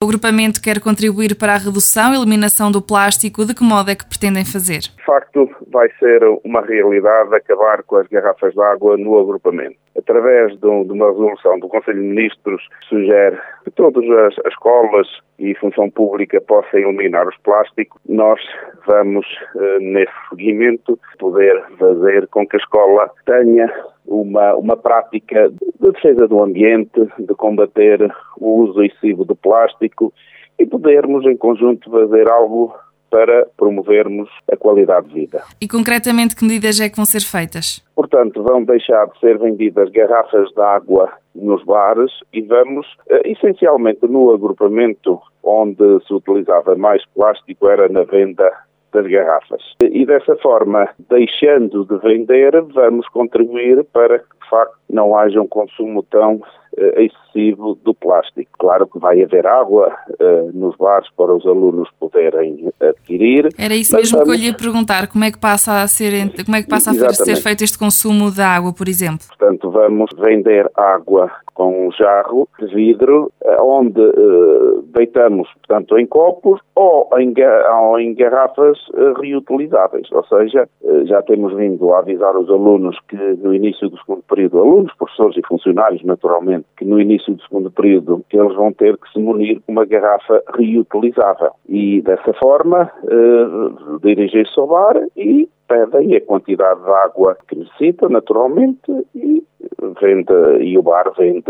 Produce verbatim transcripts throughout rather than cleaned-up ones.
agrupamento quer contribuir para a redução e eliminação do plástico. De que modo é que pretendem fazer? De facto, vai ser uma realidade acabar com as garrafas de água no agrupamento. Através de uma resolução do Conselho de Ministros que sugere que todas as escolas e função pública possam eliminar os plásticos, nós vamos, nesse seguimento, poder fazer com que a escola tenha uma, uma prática de defesa do ambiente, de combater o uso excessivo de plástico e podermos, em conjunto, fazer algo para promovermos a qualidade de vida. E, concretamente, que medidas é que vão ser feitas? Portanto, vão deixar de ser vendidas garrafas de água nos bares e vamos, essencialmente no agrupamento onde se utilizava mais plástico, era na venda das garrafas. E dessa forma, deixando de vender, vamos contribuir para que, de facto, não haja um consumo tão eh, excessivo do plástico. Claro que vai haver água eh, nos bares para os alunos poderem adquirir. Era isso mesmo vamos... que eu lhe ia perguntar, como é que passa a ser, como é que passa a ser feito este consumo de água, por exemplo? Portanto, vamos vender água com um jarro de vidro, onde eh, deitamos, portanto, em copos ou em, ou em garrafas eh, reutilizáveis. Ou seja, eh, já temos vindo a avisar os alunos que no início do segundo período, alunos, professores e funcionários, naturalmente, que no início do segundo período eles vão ter que se munir com uma garrafa reutilizável. E dessa forma, eh, dirigem-se ao bar e pedem a quantidade de água que necessitam, naturalmente, e vende, e o bar vende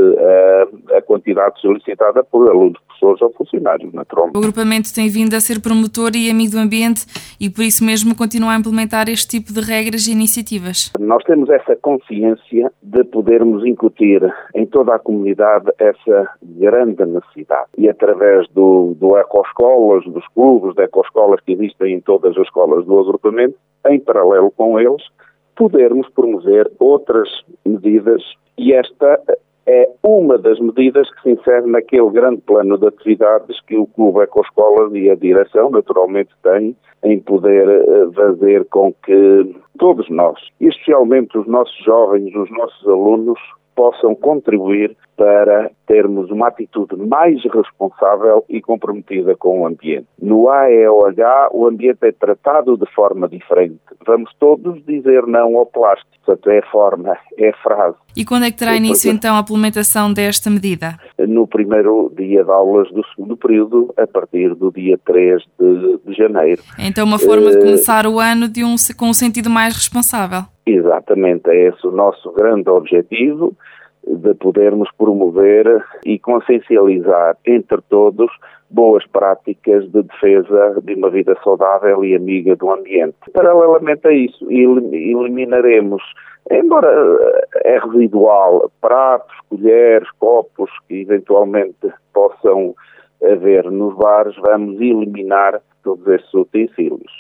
a, a quantidade solicitada por alunos, professores ou funcionários, naturalmente. O agrupamento tem vindo a ser promotor e amigo do ambiente e por isso mesmo continua a implementar este tipo de regras e iniciativas. Nós temos essa consciência de podermos incutir em toda a comunidade essa grande necessidade. E através do, do ecoescolas, dos clubes de ecoescolas que existem em todas as escolas do agrupamento, em paralelo com eles, podermos promover outras medidas, e esta é uma das medidas que se insere naquele grande plano de atividades que o Clube Ecoescolas e a direção naturalmente têm em poder fazer com que todos nós, e especialmente os nossos jovens, os nossos alunos, possam contribuir para termos uma atitude mais responsável e comprometida com o ambiente. No A E O H, o ambiente é tratado de forma diferente. Vamos todos dizer não ao plástico. Portanto, é a forma, é a frase. E quando é que terá início, então, a implementação desta medida? No primeiro dia de aulas do segundo período, a partir do dia três de, de janeiro. Então, uma forma de começar o ano de um, com um sentido mais responsável. Exatamente, é esse o nosso grande objetivo, de podermos promover e consciencializar entre todos boas práticas de defesa de uma vida saudável e amiga do ambiente. Paralelamente a isso, eliminaremos, embora é residual, pratos, colheres, copos que eventualmente possam haver nos bares, vamos eliminar todos esses utensílios.